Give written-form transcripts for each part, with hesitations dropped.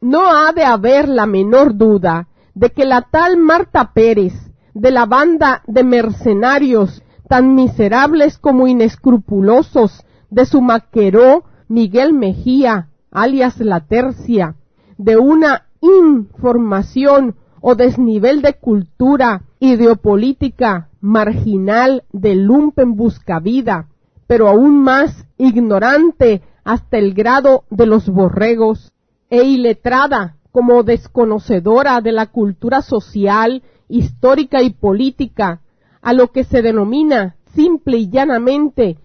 no ha de haber la menor duda de que la tal Marta Pérez, de la banda de mercenarios tan miserables como inescrupulosos de su maqueró Miguel Mejía, alias La Tercia, de una información o desnivel de cultura ideopolítica marginal de lumpen buscavida, pero aún más ignorante hasta el grado de los borregos, e iletrada como desconocedora de la cultura social, histórica y política, a lo que se denomina simple y llanamente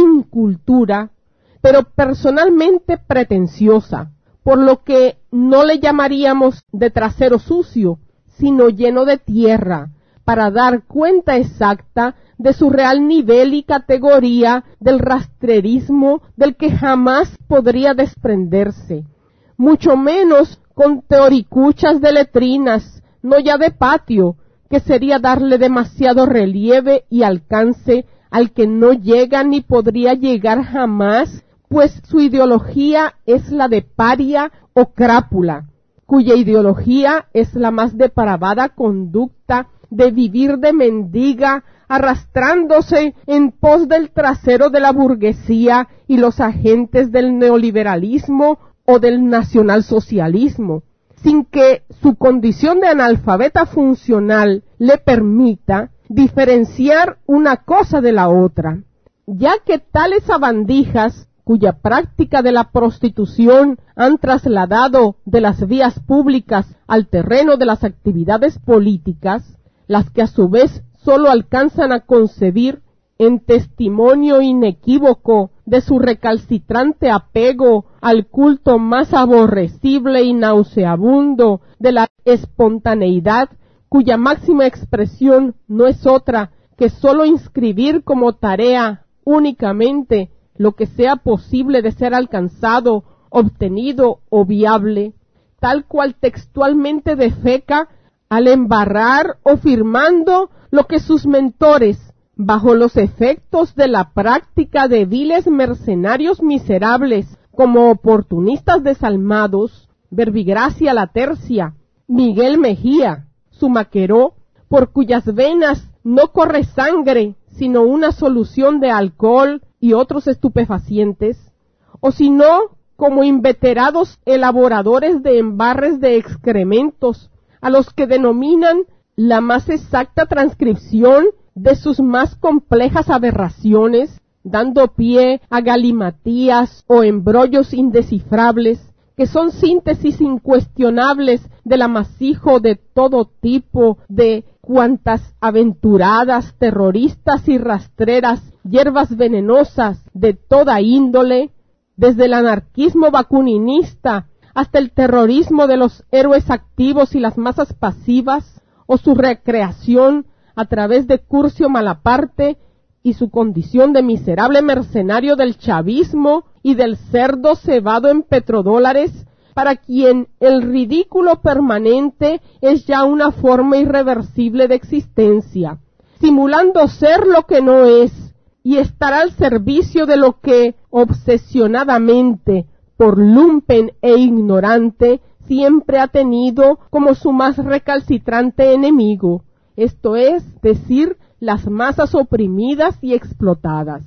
incultura, pero personalmente pretenciosa, por lo que no le llamaríamos de trasero sucio, sino lleno de tierra, para dar cuenta exacta de su real nivel y categoría del rastrerismo del que jamás podría desprenderse, mucho menos con teoricuchas de letrinas, no ya de patio, que sería darle demasiado relieve y alcance al que no llega ni podría llegar jamás, pues su ideología es la de paria o crápula, cuya ideología es la más depravada conducta de vivir de mendiga, arrastrándose en pos del trasero de la burguesía y los agentes del neoliberalismo o del nacionalsocialismo, sin que su condición de analfabeta funcional le permita diferenciar una cosa de la otra, ya que tales sabandijas, cuya práctica de la prostitución han trasladado de las vías públicas al terreno de las actividades políticas, las que a su vez sólo alcanzan a concebir en testimonio inequívoco de su recalcitrante apego al culto más aborrecible y nauseabundo de la espontaneidad, cuya máxima expresión no es otra que sólo inscribir como tarea únicamente lo que sea posible de ser alcanzado, obtenido o viable, tal cual textualmente defeca al embarrar o firmando lo que sus mentores, bajo los efectos de la práctica de viles mercenarios miserables como oportunistas desalmados, Verbigracia La Tercia, Miguel Mejía, su maqueró, por cuyas venas no corre sangre, sino una solución de alcohol y otros estupefacientes, o si no, como inveterados elaboradores de embarres de excrementos, a los que denominan la más exacta transcripción de sus más complejas aberraciones, dando pie a galimatías o embrollos indescifrables, que son síntesis incuestionables del amasijo de todo tipo de cuantas aventuradas, terroristas y rastreras hierbas venenosas de toda índole, desde el anarquismo bakuninista hasta el terrorismo de los héroes activos y las masas pasivas, o su recreación a través de Curcio Malaparte y su condición de miserable mercenario del chavismo y del cerdo cebado en petrodólares, para quien el ridículo permanente es ya una forma irreversible de existencia, simulando ser lo que no es, y estar al servicio de lo que obsesionadamente, por lumpen e ignorante, siempre ha tenido como su más recalcitrante enemigo, esto es decir, las masas oprimidas y explotadas.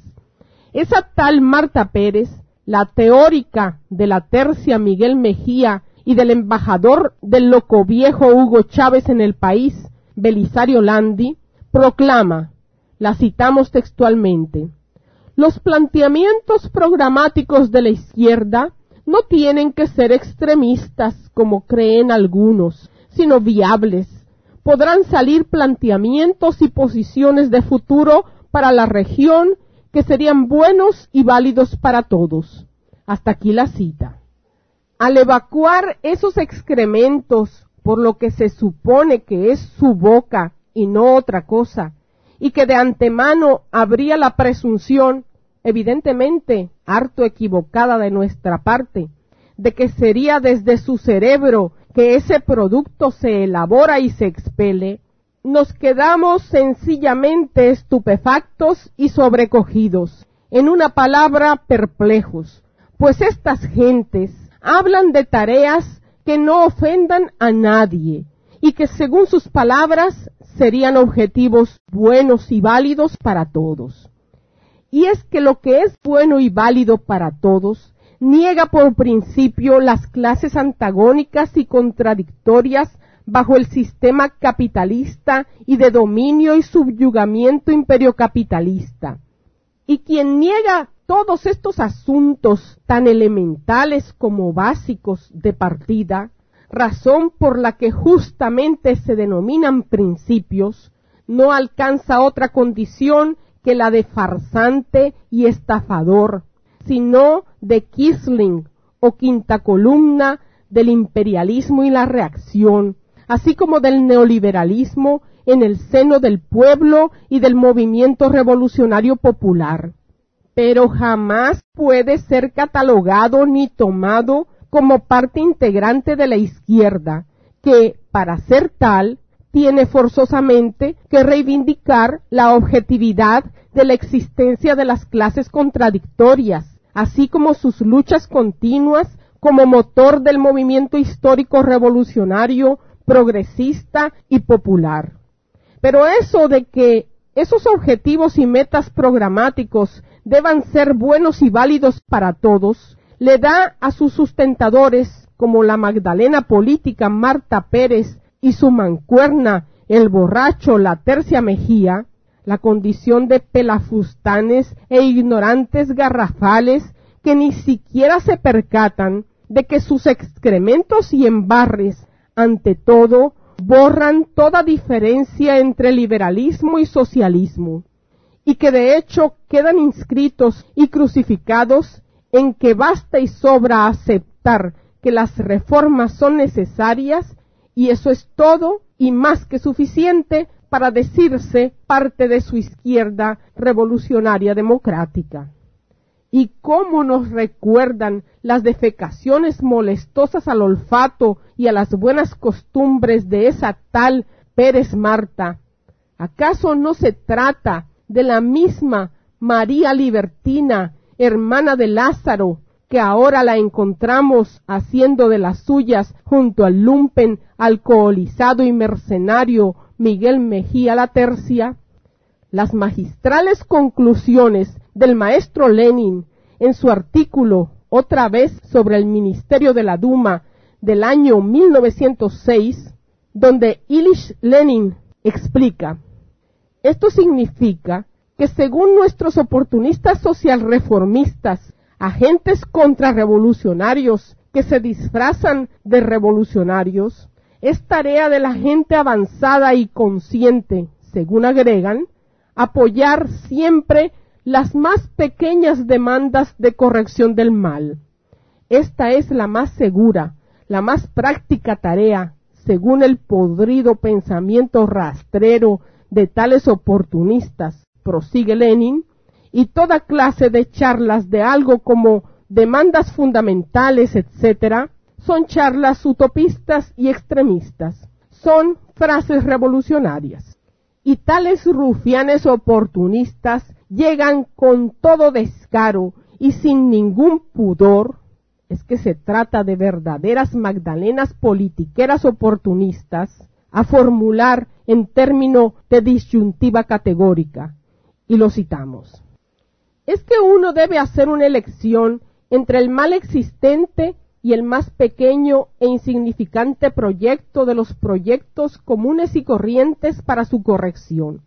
Esa tal Marta Pérez, la teórica de La Tercia Miguel Mejía y del embajador del loco viejo Hugo Chávez en el país, Belisario Landi, proclama, la citamos textualmente: los planteamientos programáticos de la izquierda no tienen que ser extremistas como creen algunos, sino viables. Podrán salir planteamientos y posiciones de futuro para la región que serían buenos y válidos para todos. Hasta aquí la cita. Al evacuar esos excrementos por lo que se supone que es su boca y no otra cosa, y que de antemano habría la presunción, evidentemente harto equivocada de nuestra parte, de que sería desde su cerebro que ese producto se elabora y se expele, nos quedamos sencillamente estupefactos y sobrecogidos, en una palabra perplejos, pues estas gentes hablan de tareas que no ofendan a nadie y que según sus palabras serían objetivos buenos y válidos para todos. Y es que lo que es bueno y válido para todos niega por principio las clases antagónicas y contradictorias bajo el sistema capitalista y de dominio y subyugamiento imperiocapitalista. Y quien niega todos estos asuntos tan elementales como básicos de partida, razón por la que justamente se denominan principios, no alcanza otra condición que la de farsante y estafador, sino de Quisling o quinta columna del imperialismo y la reacción, así como del neoliberalismo en el seno del pueblo y del movimiento revolucionario popular. Pero jamás puede ser catalogado ni tomado como parte integrante de la izquierda, que, para ser tal, tiene forzosamente que reivindicar la objetividad de la existencia de las clases contradictorias, así como sus luchas continuas como motor del movimiento histórico revolucionario, progresista y popular. Pero eso de que esos objetivos y metas programáticos deban ser buenos y válidos para todos, le da a sus sustentadores, como la Magdalena política Marta Pérez y su mancuerna, el borracho La Tercia Mejía, la condición de pelafustanes e ignorantes garrafales que ni siquiera se percatan de que sus excrementos y embarres, ante todo, borran toda diferencia entre liberalismo y socialismo, y que de hecho quedan inscritos y crucificados en que basta y sobra aceptar que las reformas son necesarias, y eso es todo y más que suficiente para decirse parte de su izquierda revolucionaria democrática. Y cómo nos recuerdan las defecaciones molestosas al olfato y a las buenas costumbres de esa tal Pérez Marta. ¿Acaso no se trata de la misma María Libertina, hermana de Lázaro, que ahora la encontramos haciendo de las suyas junto al lumpen alcoholizado y mercenario Miguel Mejía La Tercia? Las magistrales conclusiones del maestro Lenin en su artículo otra vez sobre el Ministerio de la Duma del año 1906, donde Ilich Lenin explica: esto significa que según nuestros oportunistas socialreformistas, agentes contrarrevolucionarios que se disfrazan de revolucionarios, es tarea de la gente avanzada y consciente, según agregan, apoyar siempre las más pequeñas demandas de corrección del mal. Esta es la más segura, la más práctica tarea, según el podrido pensamiento rastrero de tales oportunistas, prosigue Lenin, y toda clase de charlas de algo como demandas fundamentales, etc., son charlas utopistas y extremistas, son frases revolucionarias. Y tales rufianes oportunistas llegan con todo descaro y sin ningún pudor, es que se trata de verdaderas magdalenas politiqueras oportunistas, a formular en término de disyuntiva categórica, y lo citamos: es que uno debe hacer una elección entre el mal existente y el más pequeño e insignificante proyecto de los proyectos comunes y corrientes para su corrección.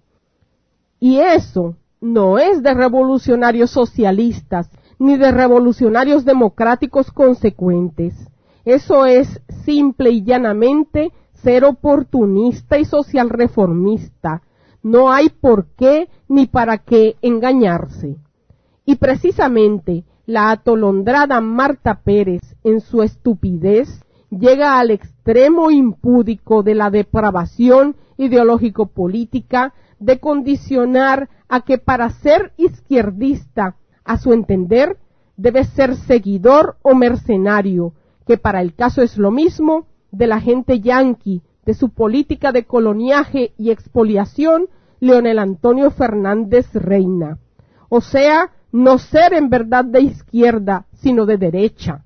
Y eso no es de revolucionarios socialistas ni de revolucionarios democráticos consecuentes. Eso es simple y llanamente ser oportunista y social reformista. No hay por qué ni para qué engañarse. Y precisamente la atolondrada Marta Pérez, en su estupidez, llega al extremo impúdico de la depravación ideológico-política de condicionar a que para ser izquierdista, a su entender, debe ser seguidor o mercenario, que para el caso es lo mismo, de la gente yanqui, de su política de coloniaje y expoliación, Leonel Antonio Fernández Reina. O sea, no ser en verdad de izquierda, sino de derecha,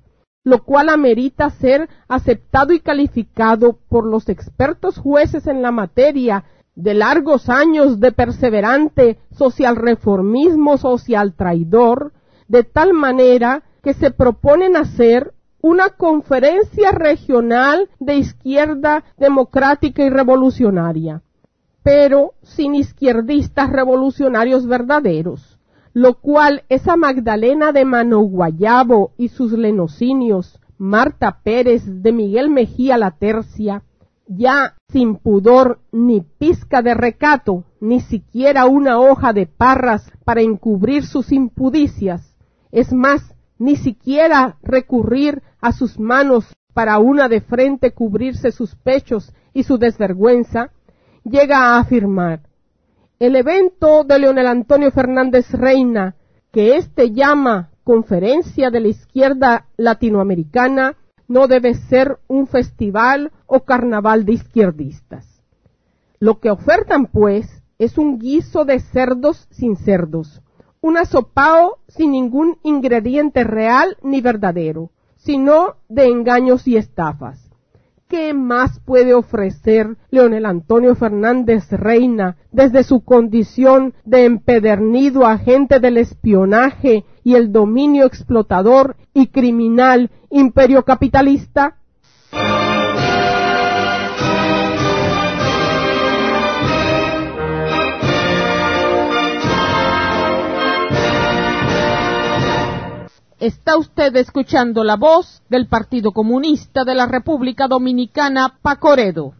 lo cual amerita ser aceptado y calificado por los expertos jueces en la materia de largos años de perseverante social reformismo social traidor, de tal manera que se proponen hacer una conferencia regional de izquierda democrática y revolucionaria, pero sin izquierdistas revolucionarios verdaderos, lo cual esa Magdalena de Mano Guayabo y sus lenocinios, Marta Pérez de Miguel Mejía la Tercia, ya sin pudor ni pizca de recato, ni siquiera una hoja de parras para encubrir sus impudicias, es más, ni siquiera recurrir a sus manos para una de frente cubrirse sus pechos y su desvergüenza, llega a afirmar: el evento de Leonel Antonio Fernández Reina, que éste llama Conferencia de la Izquierda Latinoamericana, no debe ser un festival o carnaval de izquierdistas. Lo que ofertan, pues, es un guiso de cerdos sin cerdos, un asopao sin ningún ingrediente real ni verdadero, sino de engaños y estafas. ¿Qué más puede ofrecer Leonel Antonio Fernández Reina desde su condición de empedernido agente del espionaje y el dominio explotador y criminal imperio capitalista? Está usted escuchando la voz del Partido Comunista de la República Dominicana, Pacoredo.